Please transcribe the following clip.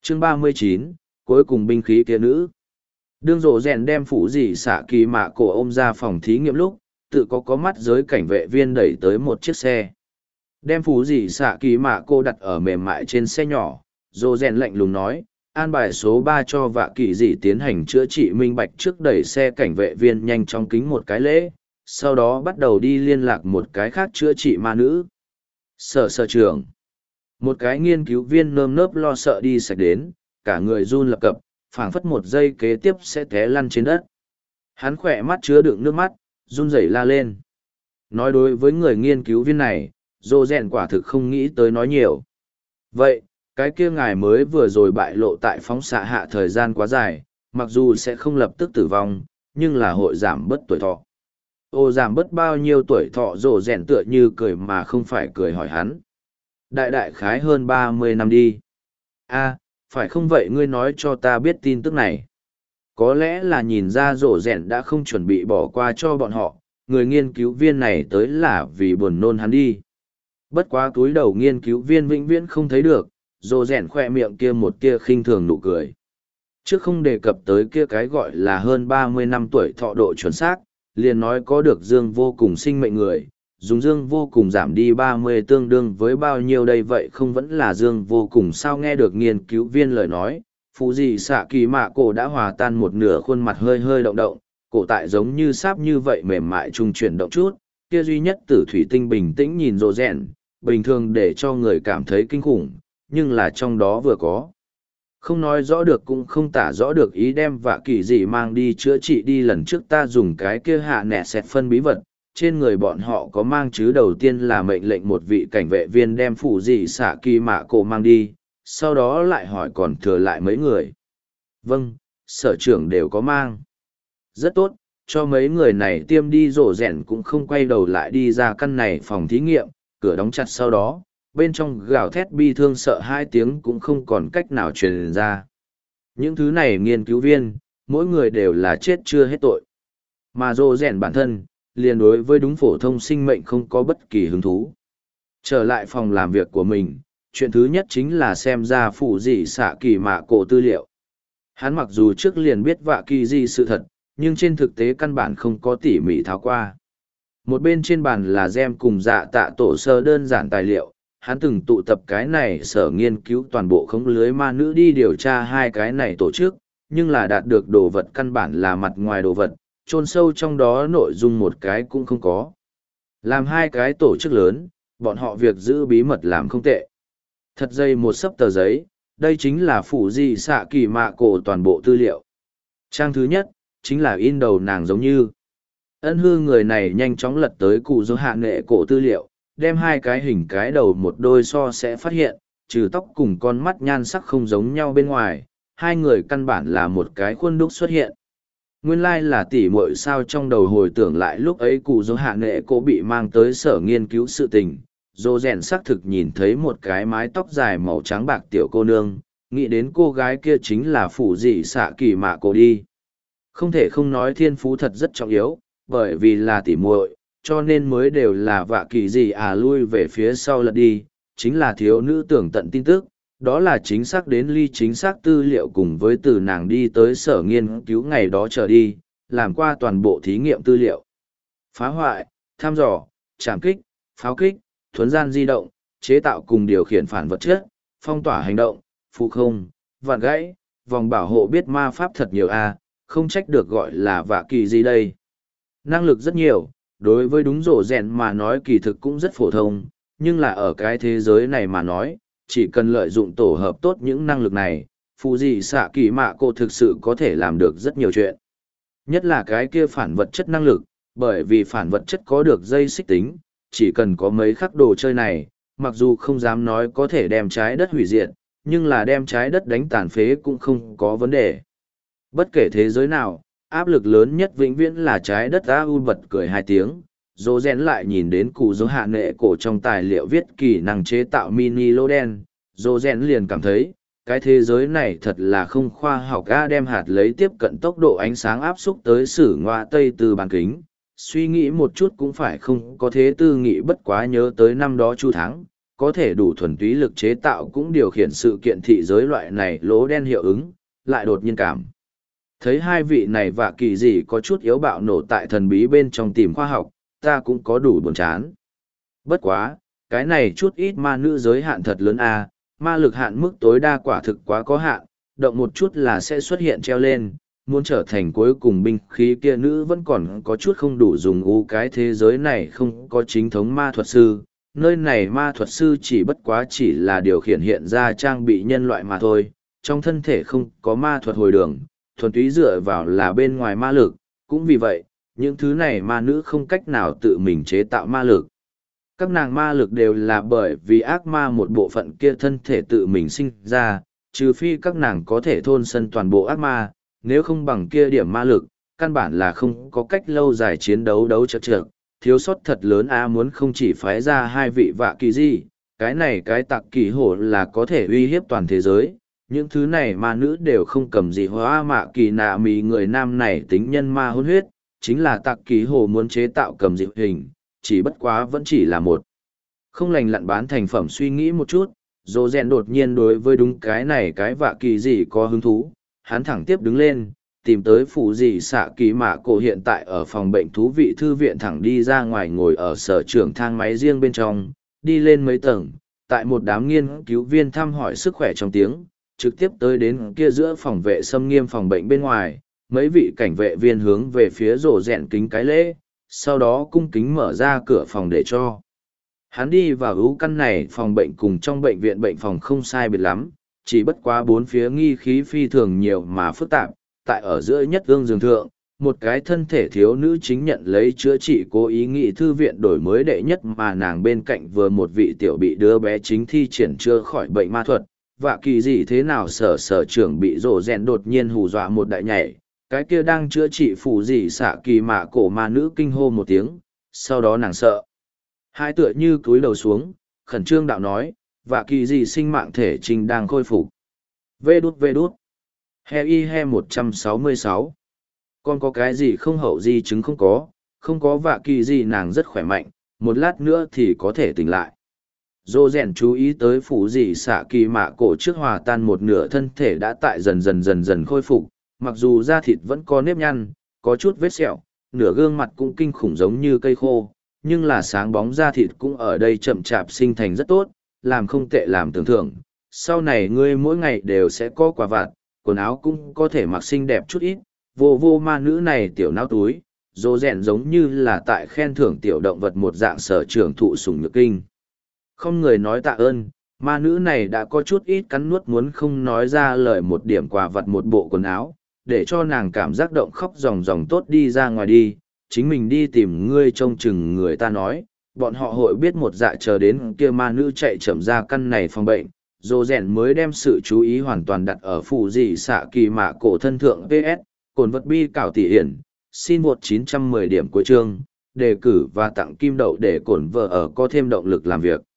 Chương 39, cuối cùng binh khí kia nữ. Đương rộ rèn đem phủ dị xạ kỳ mạ cổ ôm ra phòng thí nghiệm lúc, tự có mắt giới cảnh vệ viên đẩy tới một chiếc xe. Đem phủ dị xạ kỳ mạ cổ đặt ở mềm mại trên xe nhỏ, rộ rèn lạnh lùng nói, an bài số 3 cho vạ kỳ dị tiến hành chữa trị minh bạch trước đẩy xe cảnh vệ viên nhanh chóng kính một cái lễ, sau đó bắt đầu đi liên lạc một cái khác chữa trị ma nữ. Sở trưởng. Một cái nghiên cứu viên nơm nớp lo sợ đi sạch đến, cả người run lập cập, phảng phất một giây kế tiếp sẽ té lăn trên đất. Hắn khỏe mắt chứa đựng nước mắt, run rẩy la lên. Nói đối với người nghiên cứu viên này, Dô Rèn quả thực không nghĩ tới nói nhiều. Vậy, cái kia ngài mới vừa rồi bại lộ tại phóng xạ hạ thời gian quá dài, mặc dù sẽ không lập tức tử vong, nhưng là hội giảm bớt tuổi thọ. Ô giảm bớt bao nhiêu tuổi thọ? Dô Rèn tựa như cười mà không phải cười hỏi hắn. Đại khái hơn 30 năm đi. A, phải không vậy ngươi nói cho ta biết tin tức này. Có lẽ là nhìn ra Dô Rèn đã không chuẩn bị bỏ qua cho bọn họ, người nghiên cứu viên này tới là vì buồn nôn hắn đi. Bất quá túi đầu nghiên cứu viên vĩnh viễn không thấy được, Dô Rèn khoe miệng kia một tia khinh thường nụ cười. Trước không đề cập tới kia cái gọi là hơn 30 năm tuổi thọ độ chuẩn xác, liền nói có được dương vô cùng sinh mệnh người, dùng dương vô cùng giảm đi 30 tương đương với bao nhiêu đây, vậy không vẫn là dương vô cùng sao? Nghe được nghiên cứu viên lời nói, phụ dị xạ kỳ mạ cổ đã hòa tan một nửa, khuôn mặt hơi hơi động động, cổ tại giống như sáp như vậy mềm mại trung chuyển động chút, kia duy nhất tử thủy tinh bình tĩnh nhìn Dô Rèn, bình thường để cho người cảm thấy kinh khủng, nhưng là trong đó vừa có không nói rõ được cũng không tả rõ được ý đem vạ kỳ dị mang đi chữa trị đi. Lần trước ta dùng cái kia hạ nẹ xẹt phân bí vật, trên người bọn họ có mang chứ. Đầu tiên là mệnh lệnh một vị cảnh vệ viên đem phủ dị xạ kỳ mạ cổ mang đi, sau đó lại hỏi còn thừa lại mấy người. Vâng, sở trưởng đều có mang. Rất tốt, cho mấy người này tiêm đi. Rổ rẻn cũng không quay đầu lại đi ra căn này phòng thí nghiệm, cửa đóng chặt sau đó, bên trong gào thét bi thương sợ hai tiếng cũng không còn cách nào truyền ra. Những thứ này nghiên cứu viên, mỗi người đều là chết chưa hết tội. Mà Rô Rèn bản thân, liền đối với đúng phổ thông sinh mệnh không có bất kỳ hứng thú. Trở lại phòng làm việc của mình, chuyện thứ nhất chính là xem ra phụ dị xạ kỳ mạ cổ tư liệu. Hắn mặc dù trước liền biết vạ kỳ dị sự thật, nhưng trên thực tế căn bản không có tỉ mỉ tháo qua. Một bên trên bàn là gem cùng dạ tạ tổ sơ đơn giản tài liệu, hắn từng tụ tập cái này sở nghiên cứu toàn bộ khống lưới ma nữ đi điều tra hai cái này tổ chức, nhưng là đạt được đồ vật căn bản là mặt ngoài đồ vật, chôn sâu trong đó nội dung một cái cũng không có. Làm hai cái tổ chức lớn, bọn họ việc giữ bí mật làm không tệ. Thật dây một sấp tờ giấy, đây chính là phủ dị xạ kỳ mạ cổ toàn bộ tư liệu. Trang thứ nhất, chính là in đầu nàng giống như. Ân hư người này nhanh chóng lật tới cụ dấu hạ nghệ cổ tư liệu, đem hai cái hình cái đầu một đôi so sẽ phát hiện, trừ tóc cùng con mắt nhan sắc không giống nhau bên ngoài, hai người căn bản là một cái khuôn đúc xuất hiện. Nguyên lai là tỉ muội sao? Trong đầu hồi tưởng lại lúc ấy cụ dấu hạ nghệ cổ bị mang tới sở nghiên cứu sự tình, Dô Rèn xác thực nhìn thấy một cái mái tóc dài màu trắng bạc tiểu cô nương, nghĩ đến cô gái kia chính là phủ dị xạ kỳ mạ cổ đi. Không thể không nói thiên phú thật rất trọng yếu, bởi vì là tỉ muội, cho nên mới đều là vạ kỳ dị lui về phía sau lật đi, chính là thiếu nữ tưởng tận tin tức, đó là chính xác đến ly chính xác tư liệu cùng với từ nàng đi tới sở nghiên cứu ngày đó trở đi, làm qua toàn bộ thí nghiệm tư liệu. Phá hoại, thăm dò, trảm kích, pháo kích, thuấn gian di động, chế tạo cùng điều khiển phản vật chất, phong tỏa hành động, phụ không, vạn gãy, vòng bảo hộ, biết ma pháp thật nhiều không trách được gọi là vạ kỳ gì đây. Năng lực rất nhiều, đối với đúng rổ rèn mà nói kỳ thực cũng rất phổ thông, nhưng là ở cái thế giới này mà nói, chỉ cần lợi dụng tổ hợp tốt những năng lực này, phụ dị xạ kỳ mạ cổ thực sự có thể làm được rất nhiều chuyện. Nhất là cái kia phản vật chất năng lực, bởi vì phản vật chất có được dây xích tính, chỉ cần có mấy khắc đồ chơi này, mặc dù không dám nói có thể đem trái đất hủy diệt, nhưng là đem trái đất đánh tàn phế cũng không có vấn đề. Bất kể thế giới nào, áp lực lớn nhất vĩnh viễn là trái đất. Bật cười hai tiếng, Dô Rèn lại nhìn đến cụ dấu hạ nghệ cổ trong tài liệu viết kỹ năng chế tạo mini lô đen. Dô Rèn liền cảm thấy, cái thế giới này thật là không khoa học. Đem hạt lấy tiếp cận tốc độ ánh sáng áp xúc tới sử ngoại tây từ bàn kính. Suy nghĩ một chút cũng phải không có thế tư nghị, bất quá nhớ tới năm đó Chu Thắng, có thể đủ thuần túy lực chế tạo cũng điều khiển sự kiện thị giới loại này lỗ đen hiệu ứng, lại đột nhiên cảm. Thấy hai vị này và kỳ gì có chút yếu bạo nổ tại thần bí bên trong tìm khoa học, ta cũng có đủ buồn chán. Bất quá, cái này chút ít ma nữ giới hạn thật lớn a, ma lực hạn mức tối đa quả thực quá có hạn, động một chút là sẽ xuất hiện treo lên, muốn trở thành cuối cùng binh khí kia nữ vẫn còn có chút không đủ dùng cái thế giới này không có chính thống ma thuật sư, nơi này ma thuật sư chỉ bất quá chỉ là điều khiển hiện ra trang bị nhân loại mà thôi, trong thân thể không có ma thuật hồi đường, thuần túy dựa vào là bên ngoài ma lực, cũng vì vậy, những thứ này ma nữ không cách nào tự mình chế tạo ma lực. Các nàng ma lực đều là bởi vì ác ma một bộ phận kia thân thể tự mình sinh ra, trừ phi các nàng có thể thôn sân toàn bộ ác ma, nếu không bằng kia điểm ma lực, căn bản là không có cách lâu dài chiến đấu đấu chật trượt, thiếu sót thật lớn muốn không chỉ phái ra hai vị vạ kỳ gì, cái này cái tặc kỳ hổ là có thể uy hiếp toàn thế giới. Những thứ này ma nữ đều không cầm gì hóa mạ kỳ nạ mì người nam này tính nhân ma hôn huyết, chính là tặc kỳ hổ muốn chế tạo cầm dị hình, chỉ bất quá vẫn chỉ là một. Không lành lặn bán thành phẩm suy nghĩ một chút, dô rèn đột nhiên đối với đúng cái này cái vạ kỳ gì có hứng thú, hắn thẳng tiếp đứng lên, tìm tới phủ gì xạ kỳ mạ cổ hiện tại ở phòng bệnh thú vị thư viện thẳng đi ra ngoài ngồi ở sở trưởng thang máy riêng bên trong, đi lên mấy tầng, tại một đám nghiên cứu viên thăm hỏi sức khỏe trong tiếng, trực tiếp tới đến kia giữa phòng vệ xâm nghiêm phòng bệnh bên ngoài, mấy vị cảnh vệ viên hướng về phía rổ rèn kính cái lễ, sau đó cung kính mở ra cửa phòng để cho. Hắn đi vào ưu căn này phòng bệnh cùng trong bệnh viện bệnh phòng không sai biệt lắm, chỉ bất quá bốn phía nghi khí phi thường nhiều mà phức tạp, tại ở giữa nhất gương giường thượng, một cái thân thể thiếu nữ chính nhận lấy chữa trị cố ý nghị thư viện đổi mới đệ nhất mà nàng bên cạnh vừa một vị tiểu bị đứa bé chính thi triển chưa khỏi bệnh ma thuật, và kỳ gì thế nào sở trưởng bị rổ rèn đột nhiên hù dọa một đại nhảy, cái kia đang chữa trị phủ gì xạ kỳ mạ cổ ma nữ kinh hô một tiếng, sau đó nàng sợ. Hai tựa như cúi đầu xuống, khẩn trương đạo nói, và kỳ gì sinh mạng thể trình đang khôi phục. Vê đút. He 166. Còn có cái gì không hậu di chứng không có vạ kỳ gì nàng rất khỏe mạnh, một lát nữa thì có thể tỉnh lại. Dô rèn chú ý tới phủ gì xạ kỳ mạ cổ trước hòa tan một nửa thân thể đã tại dần khôi phục, mặc dù da thịt vẫn có nếp nhăn, có chút vết sẹo, nửa gương mặt cũng kinh khủng giống như cây khô, nhưng là sáng bóng da thịt cũng ở đây chậm chạp sinh thành rất tốt, làm không tệ làm tưởng thưởng. Sau này ngươi mỗi ngày đều sẽ có quà vặt, quần áo cũng có thể mặc xinh đẹp chút ít, vô ma nữ này tiểu não túi, dô rèn giống như là tại khen thưởng tiểu động vật một dạng sở trưởng thụ sủng nhược kinh. Không người nói tạ ơn, ma nữ này đã có chút ít cắn nuốt muốn không nói ra lời một điểm quà vặt một bộ quần áo, để cho nàng cảm giác động khóc ròng tốt đi ra ngoài đi, chính mình đi tìm ngươi trông chừng người ta nói, bọn họ hội biết một dạ chờ đến kia ma nữ chạy chậm ra căn này phòng bệnh, dô rèn mới đem sự chú ý hoàn toàn đặt ở phủ dị xạ kỳ mạ cổ thân thượng PS, cồn vật bi cảo tỷ hiển, xin một 910 điểm cuối chương, đề cử và tặng kim đậu để cổn vợ ở có thêm động lực làm việc.